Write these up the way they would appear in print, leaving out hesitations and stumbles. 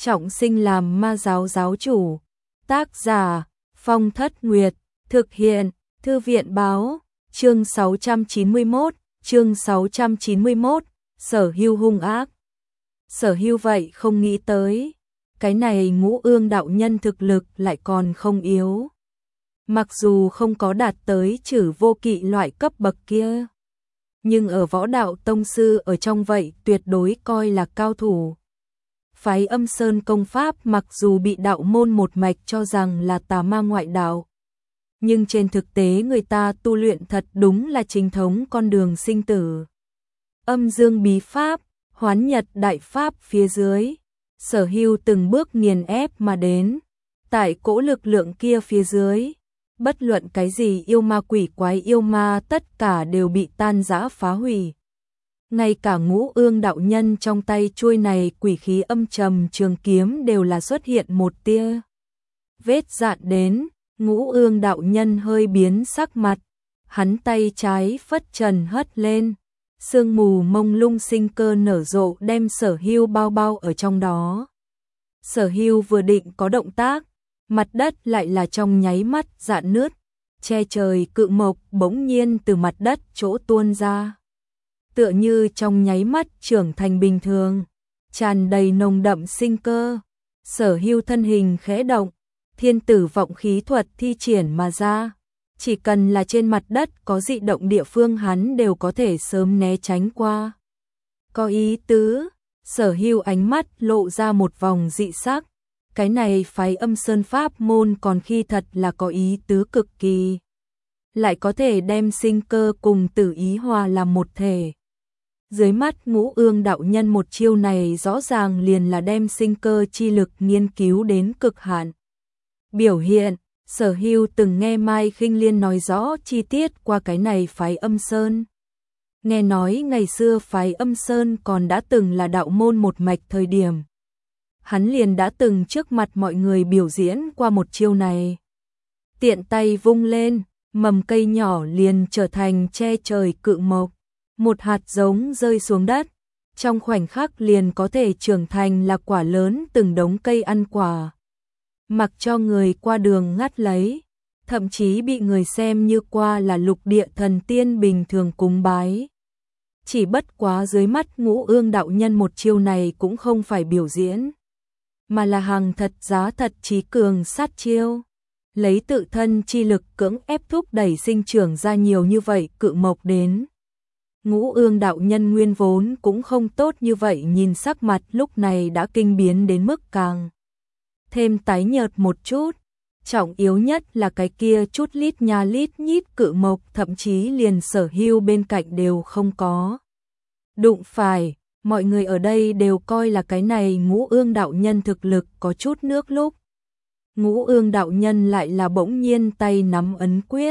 trọng sinh làm ma giáo giáo chủ. Tác giả Phong Thất Nguyệt, thực hiện Thư viện báo, chương 691, Sở Hưu hung ác. Sở Hưu vậy không nghĩ tới, cái này Ngũ Ương đạo nhân thực lực lại còn không yếu. Mặc dù không có đạt tới Trử Vô Kỵ loại cấp bậc kia, nhưng ở võ đạo tông sư ở trong vậy tuyệt đối coi là cao thủ. Phái Âm Sơn công pháp mặc dù bị đạo môn một mạch cho rằng là tà ma ngoại đạo, nhưng trên thực tế người ta tu luyện thật đúng là chính thống con đường sinh tử. Âm dương bí pháp, hoán nhật đại pháp phía dưới, Sở Hưu từng bước nghiền ép mà đến. Tại cỗ lực lượng kia phía dưới, bất luận cái gì yêu ma quỷ quái yêu ma tất cả đều bị tan rã phá hủy. Ngay cả Ngũ Ương đạo nhân trong tay chuôi này quỷ khí âm trầm trường kiếm đều là xuất hiện một tia vết dạn đến. Ngũ Ương đạo nhân hơi biến sắc mặt, hắn tay trái phất trần hất lên, sương mù mông lung sinh cơ nở rộ đem Sở Hưu bao bao ở trong đó. Sở Hưu vừa định có động tác, mặt đất lại là trong nháy mắt rạn nứt, che trời cự mộc bỗng nhiên từ mặt đất chỗ tuôn ra, tựa như trong nháy mắt trưởng thành bình thường, tràn đầy nồng đậm sinh cơ. Sở Hưu thân hình khẽ động, thiên tử vọng khí thuật thi triển mà ra, chỉ cần là trên mặt đất có dị động địa phương hắn đều có thể sớm né tránh qua. Có ý tứ, Sở Hưu ánh mắt lộ ra một vòng dị sắc, cái này phái Âm Sơn pháp môn còn khi thật là có ý tứ cực kỳ, lại có thể đem sinh cơ cùng tử ý hòa làm một thể. Dưới mắt Ngũ Ương đạo nhân một chiêu này rõ ràng liền là đem sinh cơ chi lực nghiên cứu đến cực hạn. Biểu hiện, Sở Hưu từng nghe Mai Khinh Liên nói rõ chi tiết qua cái này phái Âm Sơn. Nghe nói ngày xưa phái Âm Sơn còn đã từng là đạo môn một mạch thời điểm, hắn liền đã từng trước mặt mọi người biểu diễn qua một chiêu này. Tiện tay vung lên, mầm cây nhỏ liền trở thành che trời cự mộc, một hạt giống rơi xuống đất, trong khoảnh khắc liền có thể trưởng thành là quả lớn từng đống cây ăn quả. Mặc cho người qua đường ngắt lấy, thậm chí bị người xem như qua là lục địa thần tiên bình thường cúng bái. Chỉ bất quá dưới mắt Ngũ Ương đạo nhân một chiêu này cũng không phải biểu diễn, mà là hàng thật giá thật chí cường sát chiêu, lấy tự thân chi lực cưỡng ép thúc đẩy sinh trưởng ra nhiều như vậy cự mộc đến. Ngũ Ương đạo nhân nguyên vốn cũng không tốt như vậy, nhìn sắc mặt lúc này đã kinh biến đến mức càng thêm tái nhợt một chút. Trọng yếu nhất là cái kia chút lít nha lít nhít cự mộc thậm chí liền Sở Hưu bên cạnh đều không có đụng phải. Mọi người ở đây đều coi là cái này Ngũ Ương đạo nhân thực lực có chút nước lúc. Ngũ Ương đạo nhân lại là bỗng nhiên tay nắm ấn quyết,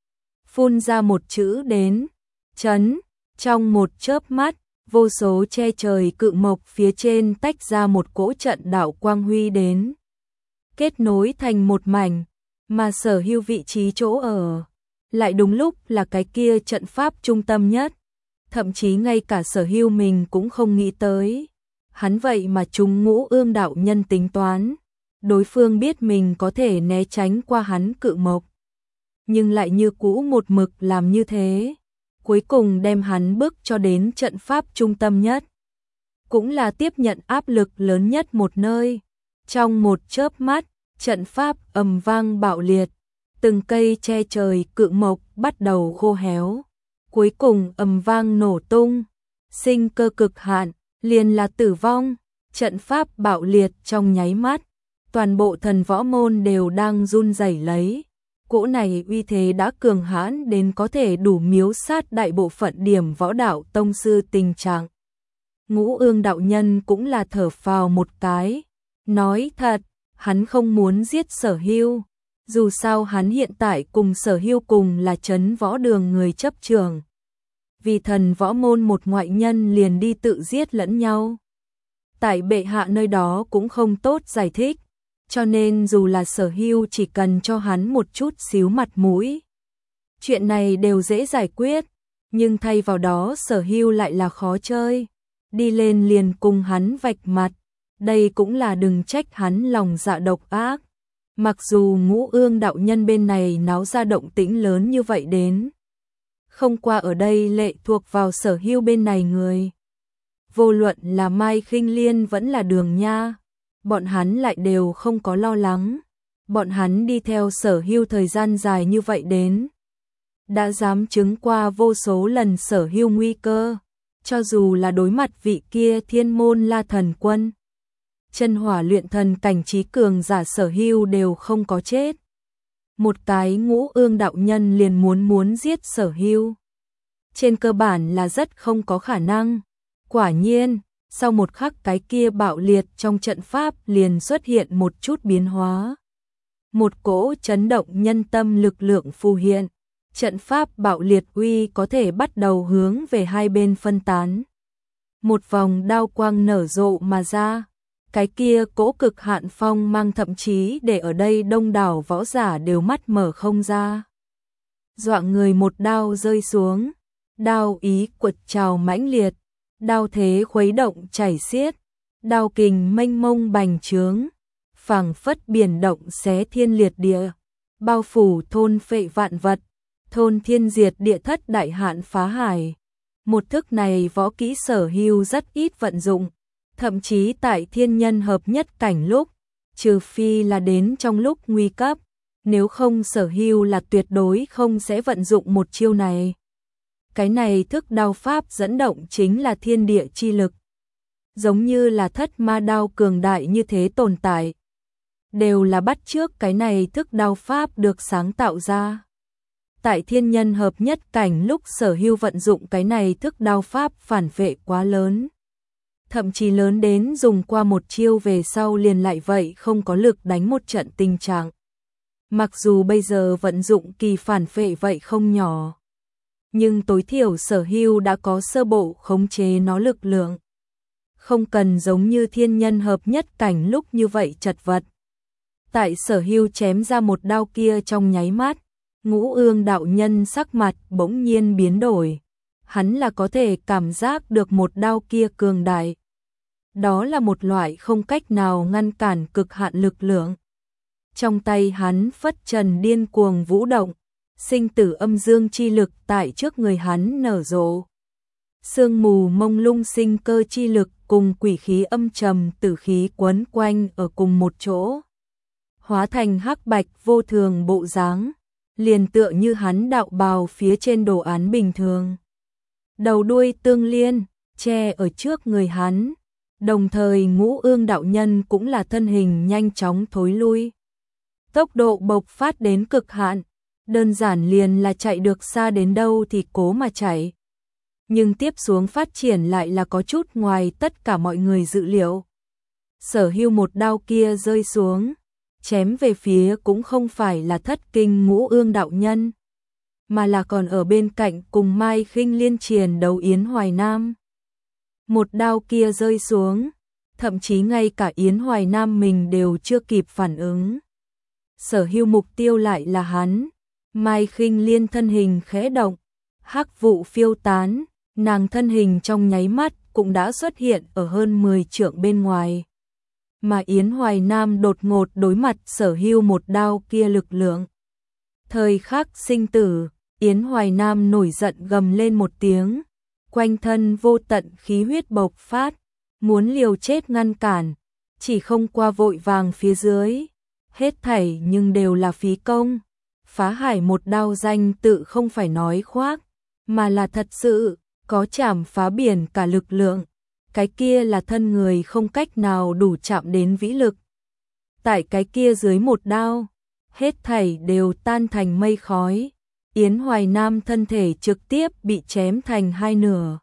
phun ra một chữ đến, chấn. Trong một chớp mắt, vô số che trời cự mộc phía trên tách ra một cỗ trận đạo quang huy đến, kết nối thành một mảnh, mà Sở Hưu vị trí chỗ ở lại đúng lúc là cái kia trận pháp trung tâm nhất. Thậm chí ngay cả Sở Hưu mình cũng không nghĩ tới, hắn vậy mà trúng Ngũ Ương đạo nhân tính toán, đối phương biết mình có thể né tránh qua hắn cự mộc, nhưng lại như cũ một mực làm như thế, cuối cùng đem hắn bức cho đến trận pháp trung tâm nhất, cũng là tiếp nhận áp lực lớn nhất một nơi. Trong một chớp mắt, trận pháp ầm vang bạo liệt, từng cây che trời cự mộc bắt đầu khô héo, cuối cùng ầm vang nổ tung, sinh cơ cực hạn, liền là tử vong. Trận pháp bạo liệt trong nháy mắt, toàn bộ thần võ môn đều đang run rẩy lấy. Cỗ này uy thế đã cường hãn đến có thể đủ miếu sát đại bộ phận điểm võ đạo tông sư tình trạng. Ngũ Ương đạo nhân cũng là thở phào một cái, nói thật, hắn không muốn giết Sở Hưu, dù sao hắn hiện tại cùng Sở Hưu cùng là trấn võ đường người chấp trường. Vì thần võ môn một ngoại nhân liền đi tự giết lẫn nhau, tại bệ hạ nơi đó cũng không tốt giải thích, cho nên dù là Sở Hưu chỉ cần cho hắn một chút xíu mặt mũi, chuyện này đều dễ giải quyết, nhưng thay vào đó Sở Hưu lại là khó chơi, đi lên liền cùng hắn vạch mặt, Đây cũng là đừng trách hắn lòng dạ độc ác. Mặc dù Ngũ Ương đạo nhân bên này náo ra động tĩnh lớn như vậy đến. Không qua ở đây lệ thuộc vào Sở Hưu bên này người. Vô luận là Mai Khinh Liên vẫn là Đường Nha, bọn hắn lại đều không có lo lắng. Bọn hắn đi theo Sở Hưu thời gian dài như vậy đến. Đã dám chứng qua vô số lần Sở Hưu nguy cơ, cho dù là đối mặt vị kia Thiên Môn La Thần Quân. Chân hỏa luyện thần cảnh trí cường giả Sở Hưu đều không có chết. Một cái Ngũ Ương đạo nhân liền muốn giết Sở Hưu. Trên cơ bản là rất không có khả năng. Quả nhiên, sau một khắc cái kia bạo liệt trong trận pháp liền xuất hiện một chút biến hóa. Một cỗ chấn động nhân tâm lực lượng phù hiện. Trận pháp bạo liệt uy có thể bắt đầu hướng về hai bên phân tán. Một vòng đao quang nở rộ mà ra. Cái kia cỗ cực hạn phong mang thậm chí để ở đây đông đảo võ giả đều mắt mở không ra. Dọa người một đao rơi xuống. Đao ý quật trào mãnh liệt. Đao thế khuấy động chảy xiết. Đao kình mênh mông bành trướng. Phảng phất biển động xé thiên liệt địa. Bao phủ thôn phệ vạn vật. Thôn thiên diệt địa thất đại hạn phá hải. Một thức này võ kỹ Sở Hưu rất ít vận dụng. Thậm chí tại thiên nhân hợp nhất cảnh lúc, trừ phi là đến trong lúc nguy cấp, nếu không Sở Hưu là tuyệt đối không sẽ vận dụng một chiêu này. Cái này thức đao pháp dẫn động chính là thiên địa chi lực. Giống như là thất ma đao cường đại như thế tồn tại. Đều là bắt chước cái này thức đao pháp được sáng tạo ra. Tại thiên nhân hợp nhất cảnh lúc Sở Hưu vận dụng cái này thức đao pháp phản vệ quá lớn. Thậm chí lớn đến dùng qua một chiêu về sau liền lại vậy không có lực đánh một trận tình trạng. Mặc dù bây giờ vận dụng kỳ phản vệ vậy không nhỏ. Nhưng tối thiểu Sở Hưu đã có sơ bộ khống chế nó lực lượng. Không cần giống như thiên nhân hợp nhất cảnh lúc như vậy chật vật. Tại Sở Hưu chém ra một đao kia trong nháy mắt, Ngũ Ương đạo nhân sắc mặt bỗng nhiên biến đổi. Hắn là có thể cảm giác được một đao kia cường đại. Đó là một loại không cách nào ngăn cản cực hạn lực lượng. Trong tay hắn phất trần điên cuồng vũ động, sinh tử âm dương chi lực tại trước người hắn nở rộ. Sương mù mông lung sinh cơ chi lực cùng quỷ khí âm trầm tử khí quấn quanh ở cùng một chỗ. Hóa thành hắc bạch vô thường bộ dáng, liền tựa như hắn đạo bào phía trên đồ án bình thường. Đầu đuôi tương liên, che ở trước người hắn. Đồng thời Ngũ Ương đạo nhân cũng là thân hình nhanh chóng thối lui. Tốc độ bộc phát đến cực hạn, đơn giản liền là chạy được xa đến đâu thì cố mà chạy. Nhưng tiếp xuống phát triển lại là có chút ngoài tất cả mọi người dự liệu. Sở Hưu một đao kia rơi xuống, chém về phía cũng không phải là thất kinh Ngũ Ương đạo nhân, mà là còn ở bên cạnh cùng Mai Khinh Liên chiến đấu Yến Hoài Nam. Một đao kia rơi xuống, thậm chí ngay cả Yến Hoài Nam mình đều chưa kịp phản ứng. Sở Hưu mục tiêu lại là hắn. Mai Khinh Liên thân hình khẽ động, hắc vụ phiêu tán, nàng thân hình trong nháy mắt cũng đã xuất hiện ở hơn 10 trượng bên ngoài. Mà Yến Hoài Nam đột ngột đối mặt Sở Hưu một đao kia lực lượng. Thời khắc sinh tử, Yến Hoài Nam nổi giận gầm lên một tiếng, quanh thân vô tận khí huyết bộc phát, muốn liều chết ngăn cản, chỉ không qua vội vàng phía dưới, hết thảy nhưng đều là phí công. Phá hải một đao danh tự không phải nói khoác, mà là thật sự, có chảm phá biển cả lực lượng, cái kia là thân người không cách nào đủ chạm đến vĩ lực. Tại cái kia dưới một đao, hết thảy đều tan thành mây khói, Yến Hoài Nam thân thể trực tiếp bị chém thành hai nửa.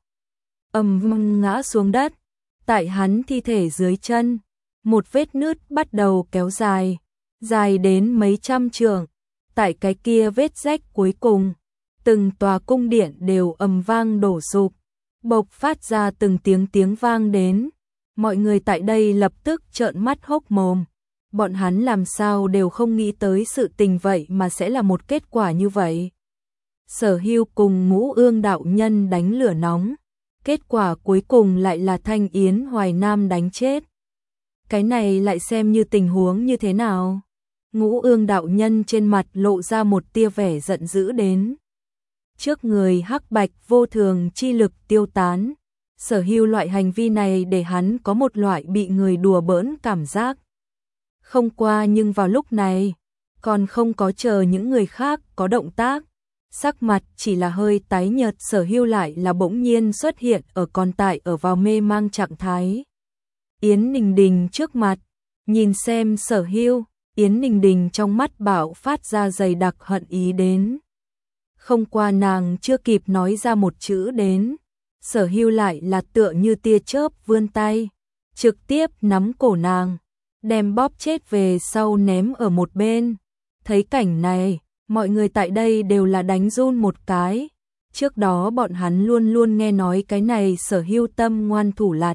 Vang ngã xuống đất, tại hắn thi thể dưới chân, một vết nứt bắt đầu kéo dài, dài đến mấy trăm trượng. Tại cái kia vết rách cuối cùng, từng tòa cung điện đều ầm vang đổ sụp, bộc phát ra từng tiếng vang đến. Mọi người tại đây lập tức trợn mắt hốc mồm. Bọn hắn làm sao đều không nghĩ tới sự tình vậy mà sẽ là một kết quả như vậy. Sở Hưu cùng Ngũ Ương đạo nhân đánh lửa nóng, kết quả cuối cùng lại là Thanh Yến Hoài Nam đánh chết. Cái này lại xem như tình huống như thế nào? Ngũ Ương đạo nhân trên mặt lộ ra một tia vẻ giận dữ đến. Trước người hắc bạch vô thường chi lực tiêu tán, Sở Hưu loại hành vi này để hắn có một loại bị người đùa bỡn cảm giác. Không qua nhưng vào lúc này, còn không có chờ những người khác có động tác, sắc mặt chỉ là hơi tái nhợt, Sở Hưu lại là bỗng nhiên xuất hiện còn tại ở vào mê mang trạng thái. Yến Ninh Đình trước mặt, nhìn xem Sở Hưu, Yến Ninh Đình trong mắt bạo phát ra dày đặc hận ý đến. Không qua nàng chưa kịp nói ra một chữ đến, Sở Hưu lại là tựa như tia chớp vươn tay, trực tiếp nắm cổ nàng, đem bóp chết về sau ném ở một bên. Thấy cảnh này, mọi người tại đây đều là đánh run một cái. Trước đó bọn hắn luôn luôn nghe nói cái này Sở Hưu tâm ngoan thủ lạt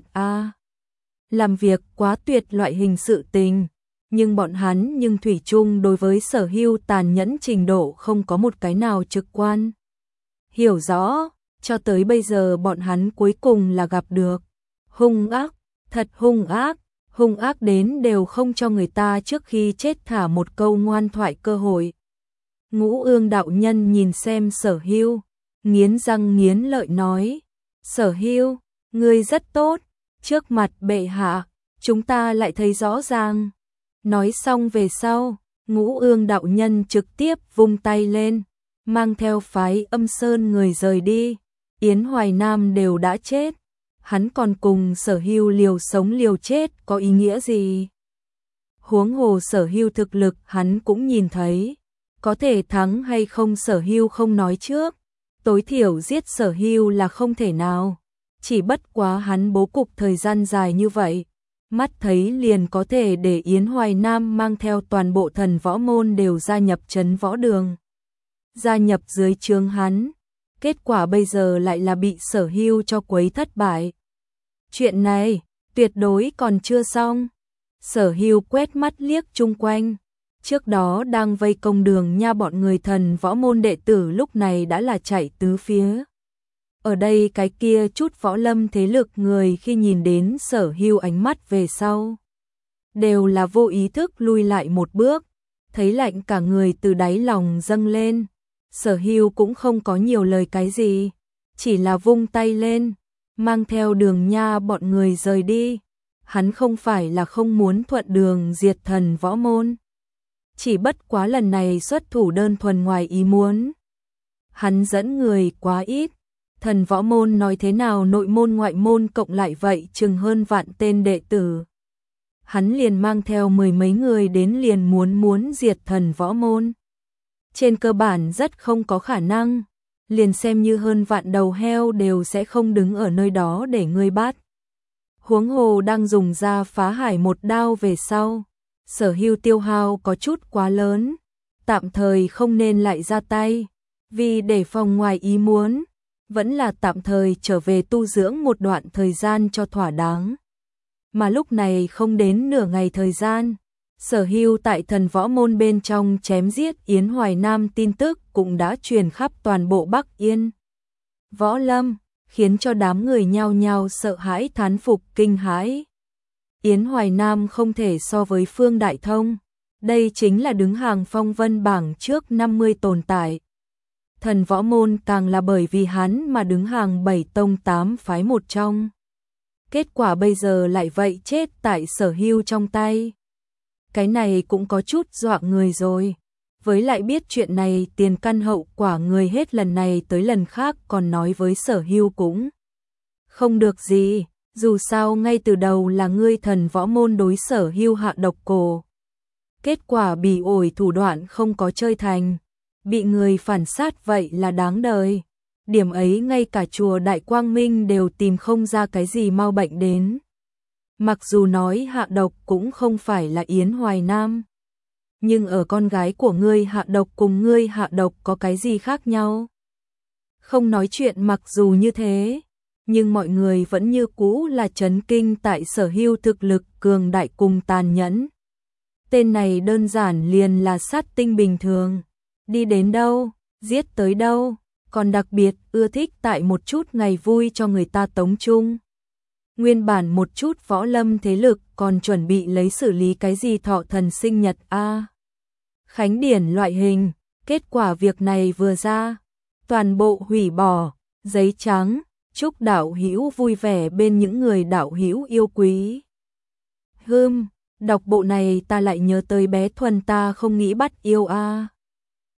làm việc quá tuyệt loại hình sự tình, nhưng bọn hắn thủy chung đối với Sở Hưu tàn nhẫn trình độ không có một cái nào trực quan hiểu rõ, cho tới bây giờ bọn hắn cuối cùng là gặp được hung ác, thật hung ác đến đều không cho người ta trước khi chết thả một câu ngoan thoại cơ hội. Ngũ Ương đạo nhân nhìn xem Sở Hưu, nghiến răng nghiến lợi nói: Sở Hưu, ngươi rất tốt, trước mặt bệ hạ, chúng ta lại thấy rõ ràng. Nói xong về sau, Ngũ Ương đạo nhân trực tiếp vung tay lên, mang theo phái Âm Sơn người rời đi. Yến Hoài Nam đều đã chết, hắn còn cùng Sở Hưu liều sống liều chết có ý nghĩa gì? Huống hồ Sở Hưu thực lực hắn cũng nhìn thấy, có thể thắng hay không Sở Hưu không nói trước, tối thiểu giết Sở Hưu là không thể nào. Chỉ bất quá hắn bố cục thời gian dài như vậy, mắt thấy liền có thể để Yến Hoài Nam mang theo toàn bộ thần võ môn đều gia nhập trấn võ đường, gia nhập dưới trướng hắn. Kết quả bây giờ lại là bị Sở Hưu cho quấy thất bại. Chuyện này tuyệt đối còn chưa xong. Sở Hưu quét mắt liếc chung quanh, trước đó đang vây công Đường Nha bọn người thần võ môn đệ tử lúc này đã là chạy tứ phía. Ở đây cái kia chút võ lâm thế lực người khi nhìn đến Sở Hưu ánh mắt về sau, đều là vô ý thức lui lại một bước, thấy lạnh cả người từ đáy lòng dâng lên. Sở Hưu cũng không có nhiều lời cái gì, chỉ là vung tay lên, mang theo Đường Nha bọn người rời đi. Hắn không phải là không muốn thuận đường diệt thần võ môn, chỉ bất quá lần này xuất thủ đơn thuần ngoài ý muốn. Hắn dẫn người quá ít, thần võ môn nói thế nào nội môn ngoại môn cộng lại vậy chừng hơn vạn tên đệ tử. Hắn liền mang theo mười mấy người đến liền muốn diệt thần võ môn. Trên cơ bản rất không có khả năng, liền xem như hơn vạn đầu heo đều sẽ không đứng ở nơi đó để ngươi bắt. Huống hồ đang dùng ra phá hải một đao về sau, Sở Hưu tiêu hao có chút quá lớn, tạm thời không nên lại ra tay, vì để phòng ngoài ý muốn, vẫn là tạm thời trở về tu dưỡng một đoạn thời gian cho thỏa đáng. Mà lúc này không đến nửa ngày thời gian, Sở Hưu tại thần võ môn bên trong chém giết Yến Hoài Nam tin tức cũng đã truyền khắp toàn bộ Bắc Yên võ lâm, khiến cho đám người nhao nhao sợ hãi thán phục kinh hãi. Yến Hoài Nam không thể so với Phương Đại Thông, đây chính là đứng hàng phong vân bảng trước 50 tồn tại. Thần võ môn càng là bởi vì hắn mà đứng hàng 7 tông 8 phái một trong. Kết quả bây giờ lại vậy chết tại Sở Hưu trong tay. Cái này cũng có chút dọa người rồi. Với lại biết chuyện này tiền căn hậu quả người hết lần này tới lần khác còn nói với Sở Hưu cũng không được gì. Dù sao ngay từ đầu là ngươi thần võ môn đối Sở Hưu hạ độc cổ. Kết quả bị ổi thủ đoạn không có chơi thành, bị người phản sát vậy là đáng đời. Điểm ấy ngay cả chùa Đại Quang Minh đều tìm không ra cái gì mau bệnh đến. Mặc dù nói hạ độc cũng không phải là Yến Hoài Nam, nhưng ở con gái của ngươi hạ độc cùng ngươi hạ độc có cái gì khác nhau? Không nói chuyện mặc dù như thế, nhưng mọi người vẫn như cũ là chấn kinh tại Sở Hưu thực lực cường đại cùng tàn nhẫn. Tên này đơn giản liền là sát tinh bình thường, đi đến đâu, giết tới đâu, còn đặc biệt ưa thích tại một chút ngày vui cho người ta tống chung. Nguyên bản một chút võ lâm thế lực còn chuẩn bị lấy xử lý cái gì thọ thần sinh nhật a, khánh điển loại hình, kết quả việc này vừa ra, toàn bộ hủy bỏ, giấy trắng, chúc đạo hữu vui vẻ bên những người đạo hữu yêu quý. Đọc bộ này ta lại nhớ tới bé Thuần ta không nghĩ bắt yêu a.